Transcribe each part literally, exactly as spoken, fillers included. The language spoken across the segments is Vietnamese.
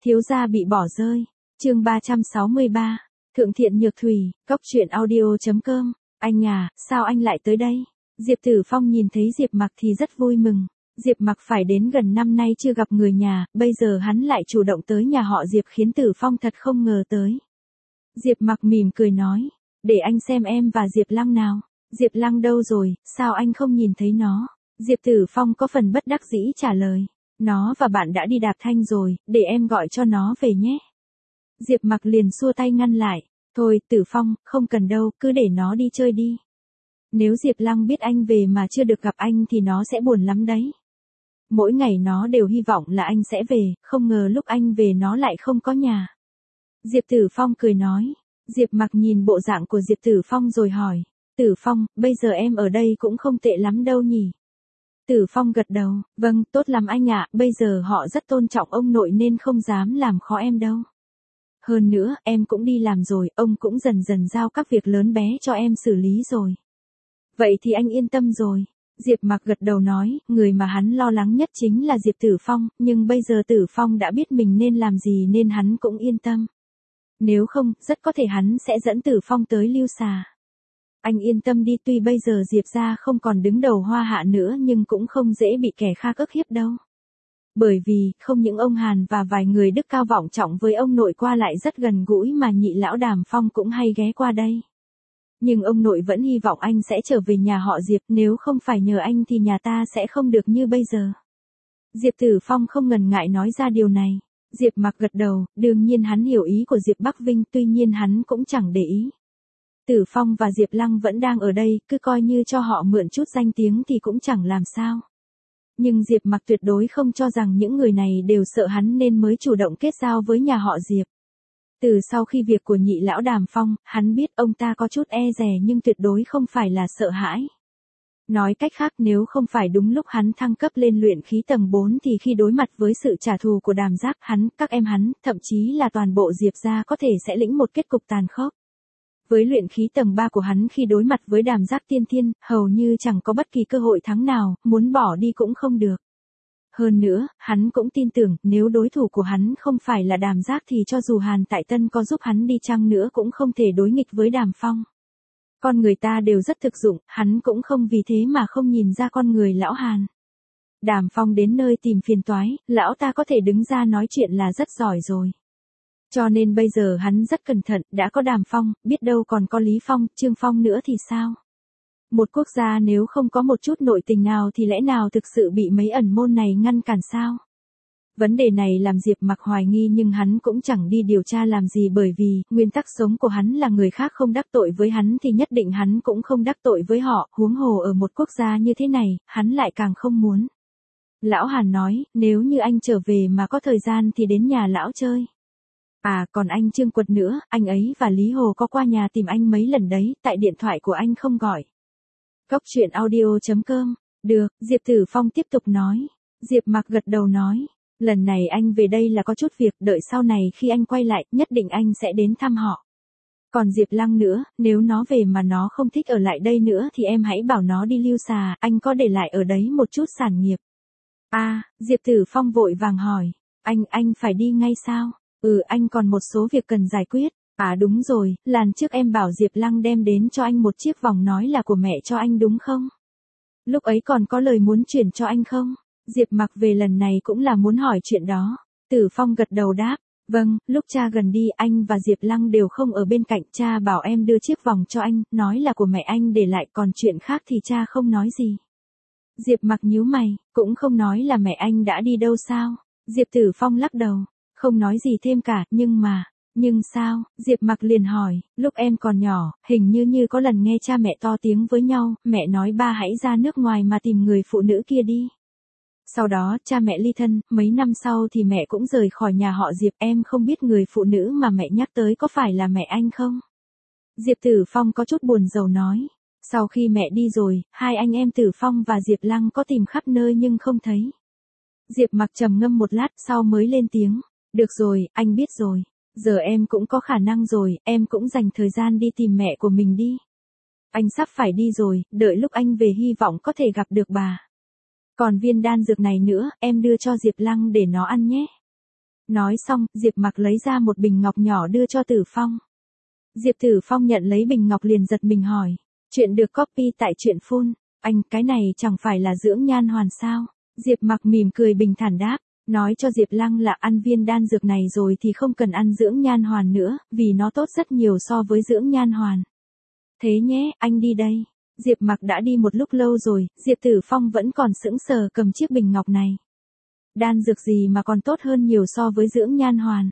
Thiếu gia bị bỏ rơi. Chương ba trăm sáu mươi ba. Thượng Thiện Nhược Thủy, Cốc truyện audio chấm com. Anh à, sao anh lại tới đây? Diệp Tử Phong nhìn thấy Diệp Mặc thì rất vui mừng. Diệp Mặc phải đến gần năm nay chưa gặp người nhà, bây giờ hắn lại chủ động tới nhà họ Diệp khiến Tử Phong thật không ngờ tới. Diệp Mặc mỉm cười nói, để anh xem em và Diệp Lăng nào. Diệp Lăng đâu rồi, sao anh không nhìn thấy nó? Diệp Tử Phong có phần bất đắc dĩ trả lời, nó và bạn đã đi đạp thanh rồi, để em gọi cho nó về nhé. Diệp Mặc liền xua tay ngăn lại, thôi Tử Phong, không cần đâu, cứ để nó đi chơi đi. Nếu Diệp Lăng biết anh về mà chưa được gặp anh thì nó sẽ buồn lắm đấy. Mỗi ngày nó đều hy vọng là anh sẽ về, không ngờ lúc anh về nó lại không có nhà. Diệp Tử Phong cười nói. Diệp Mặc nhìn bộ dạng của Diệp Tử Phong rồi hỏi, Tử Phong, bây giờ em ở đây cũng không tệ lắm đâu nhỉ? Tử Phong gật đầu, vâng, tốt lắm anh ạ, bây giờ họ rất tôn trọng ông nội nên không dám làm khó em đâu. Hơn nữa, em cũng đi làm rồi, ông cũng dần dần giao các việc lớn bé cho em xử lý rồi. Vậy thì anh yên tâm rồi. Diệp Mặc gật đầu nói, người mà hắn lo lắng nhất chính là Diệp Tử Phong, nhưng bây giờ Tử Phong đã biết mình nên làm gì nên hắn cũng yên tâm. Nếu không, rất có thể hắn sẽ dẫn Tử Phong tới lưu xà. Anh yên tâm đi, tuy bây giờ Diệp gia không còn đứng đầu hoa hạ nữa nhưng cũng không dễ bị kẻ khác ức hiếp đâu. Bởi vì, không những ông Hàn và vài người đức cao vọng trọng với ông nội qua lại rất gần gũi mà nhị lão Đàm Phong cũng hay ghé qua đây. Nhưng ông nội vẫn hy vọng anh sẽ trở về nhà họ Diệp, nếu không phải nhờ anh thì nhà ta sẽ không được như bây giờ. Diệp Tử Phong không ngần ngại nói ra điều này. Diệp Mặc gật đầu, đương nhiên hắn hiểu ý của Diệp Bắc Vinh, tuy nhiên hắn cũng chẳng để ý. Tử Phong và Diệp Lăng vẫn đang ở đây, cứ coi như cho họ mượn chút danh tiếng thì cũng chẳng làm sao. Nhưng Diệp Mặc tuyệt đối không cho rằng những người này đều sợ hắn nên mới chủ động kết giao với nhà họ Diệp. Từ sau khi việc của nhị lão Đàm Phong, hắn biết ông ta có chút e dè nhưng tuyệt đối không phải là sợ hãi. Nói cách khác, nếu không phải đúng lúc hắn thăng cấp lên luyện khí tầng bốn thì khi đối mặt với sự trả thù của Đàm Giác, hắn, các em hắn, thậm chí là toàn bộ Diệp gia có thể sẽ lĩnh một kết cục tàn khốc. Với luyện khí tầng ba của hắn khi đối mặt với Đàm Giác tiên thiên, hầu như chẳng có bất kỳ cơ hội thắng nào, muốn bỏ đi cũng không được. Hơn nữa, hắn cũng tin tưởng, nếu đối thủ của hắn không phải là Đàm Giác thì cho dù Hàn Tại Tân có giúp hắn đi chăng nữa cũng không thể đối nghịch với Đàm Phong. Con người ta đều rất thực dụng, hắn cũng không vì thế mà không nhìn ra con người lão Hàn. Đàm Phong đến nơi tìm phiền toái, lão ta có thể đứng ra nói chuyện là rất giỏi rồi. Cho nên bây giờ hắn rất cẩn thận, đã có Đàm Phong, biết đâu còn có Lý Phong, Trương Phong nữa thì sao? Một quốc gia nếu không có một chút nội tình nào thì lẽ nào thực sự bị mấy ẩn môn này ngăn cản sao? Vấn đề này làm Diệp Mặc hoài nghi nhưng hắn cũng chẳng đi điều tra làm gì bởi vì, nguyên tắc sống của hắn là người khác không đắc tội với hắn thì nhất định hắn cũng không đắc tội với họ, huống hồ ở một quốc gia như thế này, hắn lại càng không muốn. Lão Hàn nói, nếu như anh trở về mà có thời gian thì đến nhà lão chơi. À, còn anh Trương Quật nữa, anh ấy và Lý Hồ có qua nhà tìm anh mấy lần đấy, tại điện thoại của anh không gọi. Cốc truyện audio chấm com. Được, Diệp Tử Phong tiếp tục nói. Diệp Mặc gật đầu nói, lần này anh về đây là có chút việc, đợi sau này khi anh quay lại, nhất định anh sẽ đến thăm họ. Còn Diệp Lăng nữa, nếu nó về mà nó không thích ở lại đây nữa thì em hãy bảo nó đi lưu xà, anh có để lại ở đấy một chút sản nghiệp. À, Diệp Tử Phong vội vàng hỏi, anh, anh phải đi ngay sao? Ừ, anh còn một số việc cần giải quyết. À đúng rồi, lần trước em bảo Diệp Lăng đem đến cho anh một chiếc vòng nói là của mẹ cho anh đúng không? Lúc ấy còn có lời muốn chuyển cho anh không? Diệp Mặc về lần này cũng là muốn hỏi chuyện đó. Tử Phong gật đầu đáp, vâng, lúc cha gần đi anh và Diệp Lăng đều không ở bên cạnh, cha bảo em đưa chiếc vòng cho anh, nói là của mẹ anh để lại, còn chuyện khác thì cha không nói gì. Diệp Mặc nhíu mày, cũng không nói là mẹ anh đã đi đâu sao? Diệp Tử Phong lắc đầu, không nói gì thêm cả, nhưng mà... Nhưng sao? Diệp Mặc liền hỏi, lúc em còn nhỏ, hình như như có lần nghe cha mẹ to tiếng với nhau, mẹ nói ba hãy ra nước ngoài mà tìm người phụ nữ kia đi. Sau đó, cha mẹ ly thân, mấy năm sau thì mẹ cũng rời khỏi nhà họ Diệp, em không biết người phụ nữ mà mẹ nhắc tới có phải là mẹ anh không? Diệp Tử Phong có chút buồn rầu nói, sau khi mẹ đi rồi, hai anh em Tử Phong và Diệp Lăng có tìm khắp nơi nhưng không thấy. Diệp Mặc trầm ngâm một lát sau mới lên tiếng, được rồi, anh biết rồi. Giờ em cũng có khả năng rồi, em cũng dành thời gian đi tìm mẹ của mình đi. Anh sắp phải đi rồi, đợi lúc anh về hy vọng có thể gặp được bà. Còn viên đan dược này nữa, em đưa cho Diệp Lăng để nó ăn nhé. Nói xong, Diệp Mặc lấy ra một bình ngọc nhỏ đưa cho Tử Phong. Diệp Tử Phong nhận lấy bình ngọc liền giật mình hỏi. Chuyện được copy tại truyện phun. Anh, cái này chẳng phải là dưỡng nhan hoàn sao? Diệp Mặc mỉm cười bình thản đáp. Nói cho Diệp Lăng là ăn viên đan dược này rồi thì không cần ăn dưỡng nhan hoàn nữa, vì nó tốt rất nhiều so với dưỡng nhan hoàn. Thế nhé, anh đi đây. Diệp Mặc đã đi một lúc lâu rồi, Diệp Tử Phong vẫn còn sững sờ cầm chiếc bình ngọc này. Đan dược gì mà còn tốt hơn nhiều so với dưỡng nhan hoàn?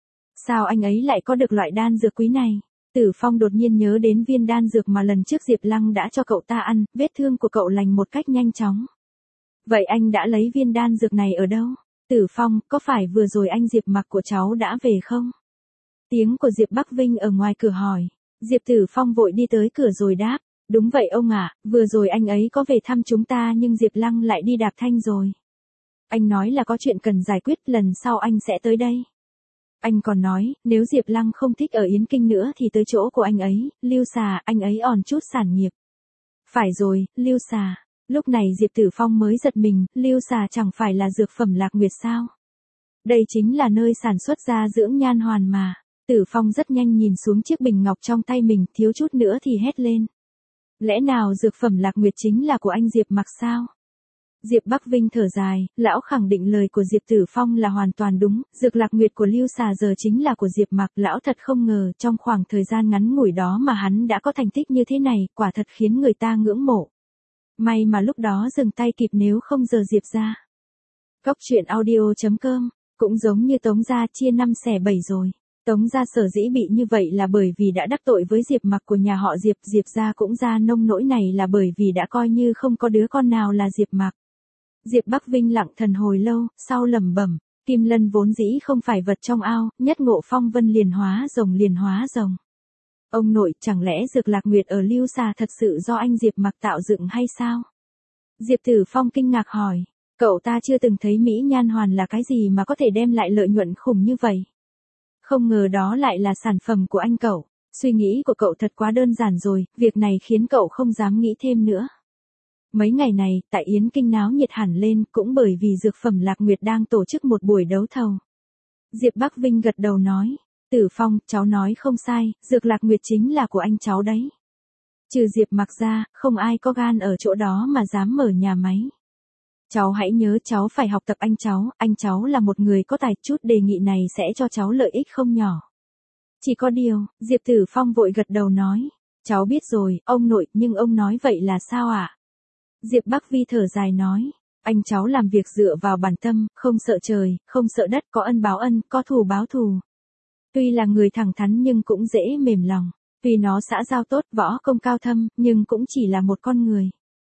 Sao anh ấy lại có được loại đan dược quý này? Tử Phong đột nhiên nhớ đến viên đan dược mà lần trước Diệp Lăng đã cho cậu ta ăn, vết thương của cậu lành một cách nhanh chóng. Vậy anh đã lấy viên đan dược này ở đâu? Tử Phong, có phải vừa rồi anh Diệp Mặc của cháu đã về không? Tiếng của Diệp Bắc Vinh ở ngoài cửa hỏi. Diệp Tử Phong vội đi tới cửa rồi đáp. Đúng vậy ông ạ, vừa rồi anh ấy có về thăm chúng ta nhưng Diệp Lăng lại đi đạp thanh rồi. Anh nói là có chuyện cần giải quyết, lần sau anh sẽ tới đây. Anh còn nói, nếu Diệp Lăng không thích ở Yến Kinh nữa thì tới chỗ của anh ấy, Lưu Xà, anh ấy òn chút sản nghiệp. Phải rồi, Lưu Xà. Lúc này Diệp Tử Phong mới giật mình, Lưu Xà chẳng phải là dược phẩm Lạc Nguyệt sao? Đây chính là nơi sản xuất ra dưỡng nhan hoàn mà. Tử Phong rất nhanh nhìn xuống chiếc bình ngọc trong tay mình, thiếu chút nữa thì hét lên. Lẽ nào dược phẩm Lạc Nguyệt chính là của anh Diệp Mặc sao? Diệp Bắc Vinh thở dài, lão khẳng định lời của Diệp Tử Phong là hoàn toàn đúng, dược Lạc Nguyệt của Lưu Xà giờ chính là của Diệp Mặc, lão thật không ngờ trong khoảng thời gian ngắn ngủi đó mà hắn đã có thành tích như thế này, quả thật khiến người ta ngưỡng mộ. May mà lúc đó dừng tay kịp nếu không giờ Diệp ra. Cóc truyện audio chấm com, cũng giống như Tống gia chia năm xẻ bảy rồi. Tống gia sở dĩ bị như vậy là bởi vì đã đắc tội với Diệp Mặc của nhà họ Diệp, Diệp gia cũng ra nông nỗi này là bởi vì đã coi như không có đứa con nào là Diệp Mặc. Diệp Bắc Vinh lặng thần hồi lâu, sau lẩm bẩm, Kim Lân vốn dĩ không phải vật trong ao, nhất ngộ phong vân liền hóa rồng liền hóa rồng. Ông nội, chẳng lẽ dược Lạc Nguyệt ở Lưu Xà thật sự do anh Diệp Mặc tạo dựng hay sao? Diệp Tử Phong kinh ngạc hỏi, cậu ta chưa từng thấy Mỹ Nhan Hoàn là cái gì mà có thể đem lại lợi nhuận khủng như vậy. Không ngờ đó lại là sản phẩm của anh cậu, suy nghĩ của cậu thật quá đơn giản rồi, việc này khiến cậu không dám nghĩ thêm nữa. Mấy ngày này, tại Yến Kinh náo nhiệt hẳn lên cũng bởi vì dược phẩm Lạc Nguyệt đang tổ chức một buổi đấu thầu. Diệp Bắc Vinh gật đầu nói, Tử Phong, cháu nói không sai, dược Lạc Nguyệt chính là của anh cháu đấy. Trừ Diệp Mặc ra, không ai có gan ở chỗ đó mà dám mở nhà máy. Cháu hãy nhớ cháu phải học tập anh cháu, anh cháu là một người có tài, chút đề nghị này sẽ cho cháu lợi ích không nhỏ. Chỉ có điều, Diệp Tử Phong vội gật đầu nói, cháu biết rồi, ông nội, nhưng ông nói vậy là sao ạ? À? Diệp Bắc Vi thở dài nói, anh cháu làm việc dựa vào bản tâm, không sợ trời, không sợ đất, có ân báo ân, có thù báo thù. Tuy là người thẳng thắn nhưng cũng dễ mềm lòng, tuy nó xã giao tốt, võ công cao thâm, nhưng cũng chỉ là một con người.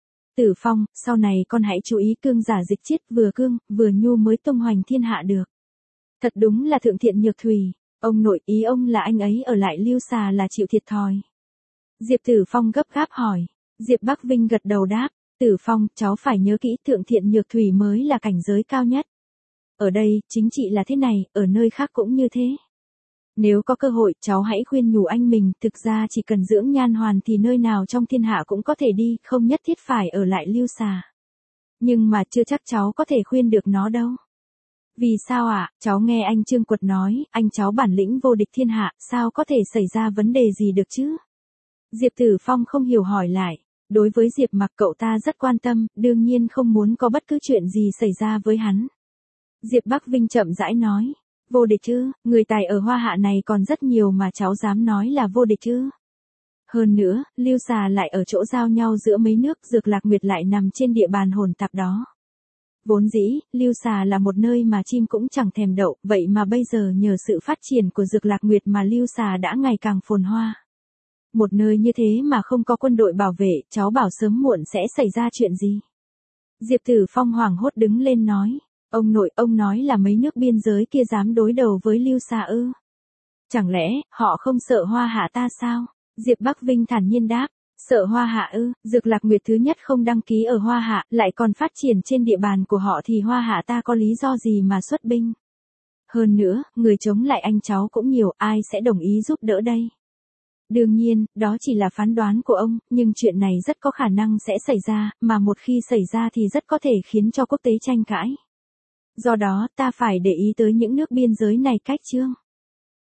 Tử Phong, sau này con hãy chú ý cương giả dịch chiết, vừa cương, vừa nhu mới tung hoành thiên hạ được. Thật đúng là thượng thiện nhược thủy, ông nội, ý ông là anh ấy ở lại Lưu Xà là chịu thiệt thòi. Diệp Tử Phong gấp gáp hỏi, Diệp Bắc Vinh gật đầu đáp, Tử Phong, cháu phải nhớ kỹ, thượng thiện nhược thủy mới là cảnh giới cao nhất. Ở đây, chính trị là thế này, ở nơi khác cũng như thế. Nếu có cơ hội, cháu hãy khuyên nhủ anh mình, thực ra chỉ cần dưỡng nhan hoàn thì nơi nào trong thiên hạ cũng có thể đi, không nhất thiết phải ở lại Lưu Xà. Nhưng mà chưa chắc cháu có thể khuyên được nó đâu. Vì sao ạ? À? Cháu nghe anh Trương Quật nói, anh cháu bản lĩnh vô địch thiên hạ, sao có thể xảy ra vấn đề gì được chứ? Diệp Tử Phong không hiểu hỏi lại. Đối với Diệp Mặc cậu ta rất quan tâm, đương nhiên không muốn có bất cứ chuyện gì xảy ra với hắn. Diệp Bắc Vinh chậm rãi nói, vô địch chứ, người tài ở Hoa Hạ này còn rất nhiều mà cháu dám nói là vô địch chứ. Hơn nữa, Lưu Xà lại ở chỗ giao nhau giữa mấy nước, dược Lạc Nguyệt lại nằm trên địa bàn hỗn tạp đó. Vốn dĩ, Lưu Xà là một nơi mà chim cũng chẳng thèm đậu, vậy mà bây giờ nhờ sự phát triển của dược Lạc Nguyệt mà Lưu Xà đã ngày càng phồn hoa. Một nơi như thế mà không có quân đội bảo vệ, cháu bảo sớm muộn sẽ xảy ra chuyện gì? Diệp Tử Phong hoảng hốt đứng lên nói, ông nội, ông nói là mấy nước biên giới kia dám đối đầu với Lưu Xà ư? Chẳng lẽ, họ không sợ Hoa Hạ ta sao? Diệp Bắc Vinh thản nhiên đáp, sợ Hoa Hạ ư, dược Lạc Nguyệt thứ nhất không đăng ký ở Hoa Hạ, lại còn phát triển trên địa bàn của họ thì Hoa Hạ ta có lý do gì mà xuất binh? Hơn nữa, người chống lại anh cháu cũng nhiều, ai sẽ đồng ý giúp đỡ đây? Đương nhiên, đó chỉ là phán đoán của ông, nhưng chuyện này rất có khả năng sẽ xảy ra, mà một khi xảy ra thì rất có thể khiến cho quốc tế tranh cãi. Do đó ta phải để ý tới những nước biên giới này cách chương.